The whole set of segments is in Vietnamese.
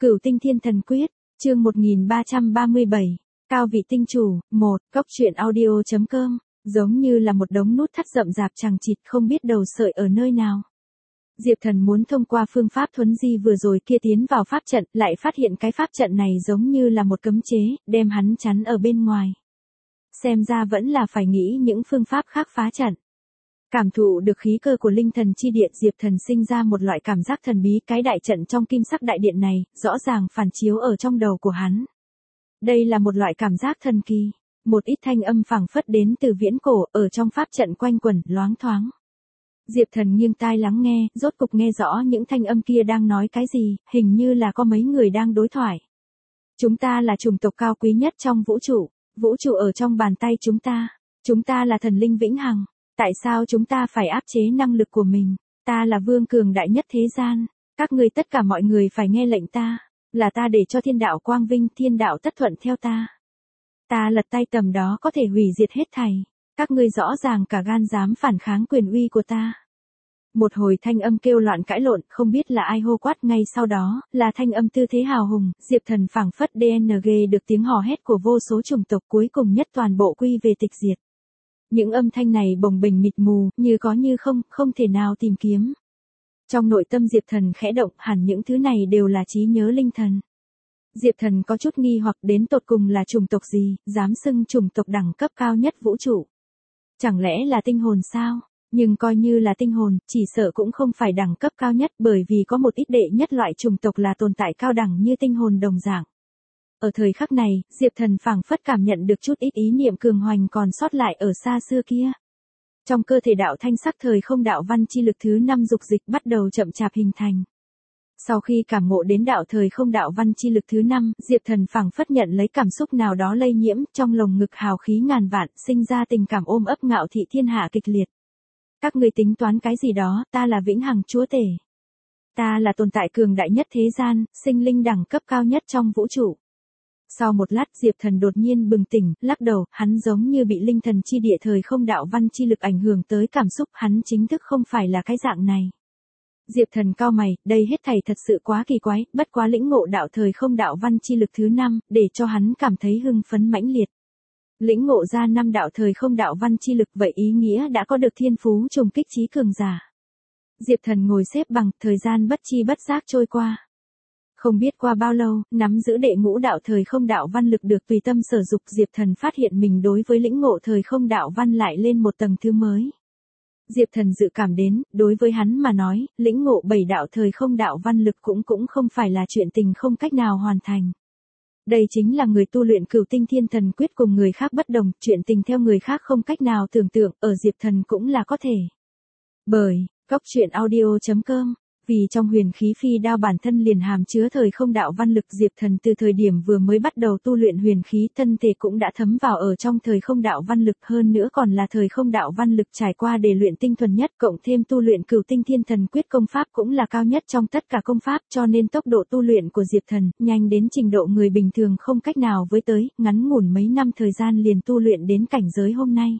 Cửu Tinh Thiên Thần Quyết, chương 1337, Cao vị tinh chủ, 1, Cốc truyện audio.com, giống như là một đống nút thắt rậm rạp chằng chịt không biết đầu sợi ở nơi nào. Diệp Thần muốn thông qua phương pháp thuấn di vừa rồi kia tiến vào pháp trận, lại phát hiện cái pháp trận này giống như là một cấm chế, đem hắn chắn ở bên ngoài. Xem ra vẫn là phải nghĩ những phương pháp khác phá trận. Cảm thụ được khí cơ của linh thần chi điện, Diệp Thần sinh ra một loại cảm giác thần bí, cái đại trận trong kim sắc đại điện này, rõ ràng phản chiếu ở trong đầu của hắn. Đây là một loại cảm giác thần kỳ, một ít thanh âm phảng phất đến từ viễn cổ, ở trong pháp trận quanh quẩn, loáng thoáng. Diệp Thần nghiêng tai lắng nghe, rốt cục nghe rõ những thanh âm kia đang nói cái gì, hình như là có mấy người đang đối thoại. Chúng ta là chủng tộc cao quý nhất trong vũ trụ ở trong bàn tay chúng ta là thần linh vĩnh hằng. Tại sao chúng ta phải áp chế năng lực của mình? Ta là vương cường đại nhất thế gian. Các ngươi tất cả mọi người phải nghe lệnh ta. Là ta để cho thiên đạo quang vinh, thiên đạo tất thuận theo ta. Ta lật tay tầm đó có thể hủy diệt hết thảy. Các ngươi rõ ràng cả gan dám phản kháng quyền uy của ta. Một hồi thanh âm kêu loạn cãi lộn, không biết là ai hô quát, ngay sau đó, là thanh âm tư thế hào hùng, Diệp Thần phảng phất DNG được tiếng hò hét của vô số chủng tộc, cuối cùng nhất toàn bộ quy về tịch diệt. Những âm thanh này bồng bềnh mịt mù, như có như không, không thể nào tìm kiếm. Trong nội tâm Diệp Thần khẽ động, hẳn những thứ này đều là trí nhớ linh thần. Diệp Thần có chút nghi hoặc, đến tột cùng là chủng tộc gì, dám xưng chủng tộc đẳng cấp cao nhất vũ trụ. Chẳng lẽ là tinh hồn sao? Nhưng coi như là tinh hồn, chỉ sợ cũng không phải đẳng cấp cao nhất, bởi vì có một ít đệ nhất loại chủng tộc là tồn tại cao đẳng như tinh hồn đồng dạng. Ở thời khắc này, Diệp Thần phảng phất cảm nhận được chút ít ý niệm cường hoành còn sót lại ở xa xưa kia. Trong cơ thể đạo thanh sắc thời không đạo văn chi lực thứ 5 dục dịch bắt đầu chậm chạp hình thành. Sau khi cảm ngộ đến đạo thời không đạo văn chi lực thứ 5, Diệp Thần phảng phất nhận lấy cảm xúc nào đó lây nhiễm, trong lồng ngực hào khí ngàn vạn, sinh ra tình cảm ôm ấp ngạo thị thiên hạ kịch liệt. Các ngươi tính toán cái gì đó, ta là vĩnh hằng chúa tể. Ta là tồn tại cường đại nhất thế gian, sinh linh đẳng cấp cao nhất trong vũ trụ. Sau một lát, Diệp Thần đột nhiên bừng tỉnh, lắc đầu, hắn giống như bị linh thần chi địa thời không đạo văn chi lực ảnh hưởng tới cảm xúc, hắn chính thức không phải là cái dạng này. Diệp Thần cau mày, đây hết thảy thật sự quá kỳ quái, bất quá lĩnh ngộ đạo thời không đạo văn chi lực thứ 5, để cho hắn cảm thấy hưng phấn mãnh liệt. Lĩnh ngộ ra 5 đạo thời không đạo văn chi lực, vậy ý nghĩa đã có được thiên phú trùng kích trí cường giả. Diệp Thần ngồi xếp bằng, thời gian bất chi bất giác trôi qua. Không biết qua bao lâu, nắm giữ đệ ngũ đạo thời không đạo văn lực được tùy tâm sở dục, Diệp Thần phát hiện mình đối với lĩnh ngộ thời không đạo văn lại lên một tầng thứ mới. Diệp Thần dự cảm đến, đối với hắn mà nói, lĩnh ngộ 7 đạo thời không đạo văn lực cũng không phải là chuyện tình không cách nào hoàn thành. Đây chính là người tu luyện Cửu Tinh Thiên Thần Quyết cùng người khác bất đồng, chuyện tình theo người khác không cách nào tưởng tượng, ở Diệp Thần cũng là có thể. Bởi, Cốc truyện audio.com, vì trong huyền khí phi đao bản thân liền hàm chứa thời không đạo văn lực, Diệp Thần từ thời điểm vừa mới bắt đầu tu luyện huyền khí, thân thể cũng đã thấm vào ở trong thời không đạo văn lực, hơn nữa còn là thời không đạo văn lực trải qua để luyện tinh thuần nhất, cộng thêm tu luyện Cửu Tinh Thiên Thần Quyết công pháp cũng là cao nhất trong tất cả công pháp, cho nên tốc độ tu luyện của Diệp Thần nhanh đến trình độ người bình thường không cách nào với tới, ngắn ngủn mấy năm thời gian liền tu luyện đến cảnh giới hôm nay.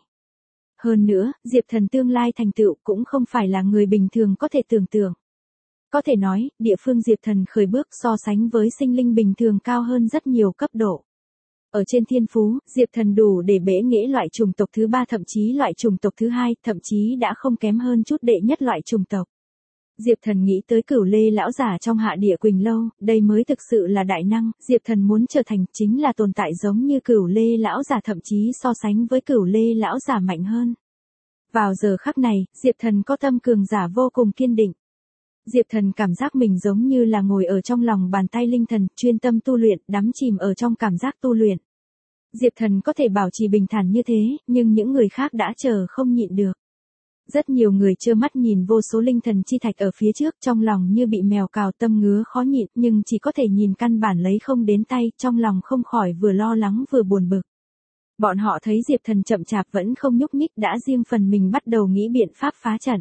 Hơn nữa, Diệp Thần tương lai thành tựu cũng không phải là người bình thường có thể tưởng tượng. Có thể nói, địa phương Diệp Thần khởi bước so sánh với sinh linh bình thường cao hơn rất nhiều cấp độ. Ở trên thiên phú, Diệp Thần đủ để bẽ nghễ loại chủng tộc thứ 3, thậm chí loại chủng tộc thứ 2, thậm chí đã không kém hơn chút đệ nhất loại chủng tộc. Diệp Thần nghĩ tới Cửu Lê lão giả trong Hạ Địa Quỳnh Lâu, đây mới thực sự là đại năng, Diệp Thần muốn trở thành chính là tồn tại giống như Cửu Lê lão giả, thậm chí so sánh với Cửu Lê lão giả mạnh hơn. Vào giờ khắc này, Diệp Thần có tâm cường giả vô cùng kiên định. Diệp Thần cảm giác mình giống như là ngồi ở trong lòng bàn tay linh thần, chuyên tâm tu luyện, đắm chìm ở trong cảm giác tu luyện. Diệp Thần có thể bảo trì bình thản như thế, nhưng những người khác đã chờ không nhịn được. Rất nhiều người trơ mắt nhìn vô số linh thần chi thạch ở phía trước, trong lòng như bị mèo cào, tâm ngứa khó nhịn, nhưng chỉ có thể nhìn căn bản lấy không đến tay, trong lòng không khỏi vừa lo lắng vừa buồn bực. Bọn họ thấy Diệp Thần chậm chạp vẫn không nhúc nhích, đã riêng phần mình bắt đầu nghĩ biện pháp phá trận.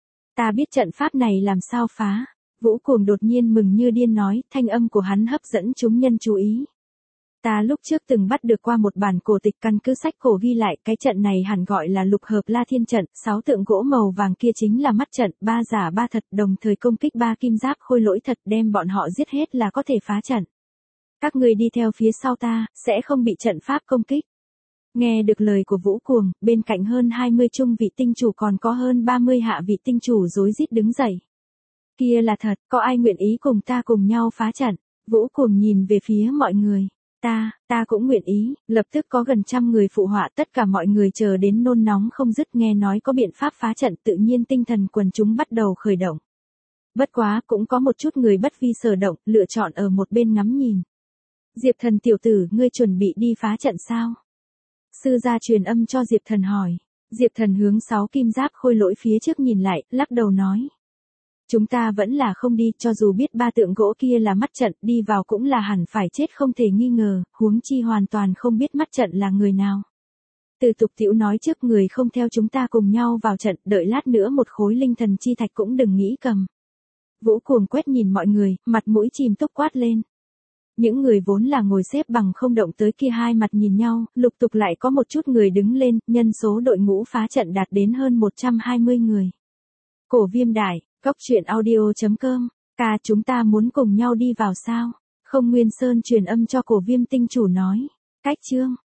Ta biết trận pháp này làm sao phá. Vũ Cuồng đột nhiên mừng như điên nói, thanh âm của hắn hấp dẫn chúng nhân chú ý. Ta lúc trước từng bắt được qua một bản cổ tịch, căn cứ sách cổ ghi lại cái trận này hẳn gọi là lục hợp La Thiên trận, 6 tượng gỗ màu vàng kia chính là mắt trận, 3 giả 3 thật, đồng thời công kích 3 kim giáp khôi lỗi thật, đem bọn họ giết hết là có thể phá trận. Các ngươi đi theo phía sau ta, sẽ không bị trận pháp công kích. Nghe được lời của Vũ Cuồng, bên cạnh hơn 20 trung vị tinh chủ còn có hơn 30 hạ vị tinh chủ rối rít đứng dậy. Kia là thật, có ai nguyện ý cùng ta cùng nhau phá trận? Vũ Cuồng nhìn về phía mọi người. Ta cũng nguyện ý, lập tức có gần 100 người phụ họa, tất cả mọi người chờ đến nôn nóng không dứt, nghe nói có biện pháp phá trận, tự nhiên tinh thần quần chúng bắt đầu khởi động. Bất quá, cũng có một chút người bất vi sở động, lựa chọn ở một bên ngắm nhìn. Diệp Thần tiểu tử, ngươi chuẩn bị đi phá trận sao? Sư gia truyền âm cho Diệp Thần hỏi. Diệp Thần hướng 6 kim giáp khôi lỗi phía trước nhìn lại, lắc đầu nói. Chúng ta vẫn là không đi, cho dù biết 3 tượng gỗ kia là mắt trận, đi vào cũng là hẳn phải chết không thể nghi ngờ, huống chi hoàn toàn không biết mắt trận là người nào. Từ Tục Tiểu nói trước, người không theo chúng ta cùng nhau vào trận, đợi lát nữa một khối linh thần chi thạch cũng đừng nghĩ cầm. Vũ Cuồng quét nhìn mọi người, mặt mũi chìm túc quát lên. Những người vốn là ngồi xếp bằng không động tới kia hai mặt nhìn nhau, lục tục lại có một chút người đứng lên, nhân số đội ngũ phá trận đạt đến hơn 120 người. Cổ Viêm Đại, Cốc Truyện Audio.com, ca chúng ta muốn cùng nhau đi vào sao? Không Nguyên Sơn truyền âm cho Cổ Viêm tinh chủ nói. Cách chương.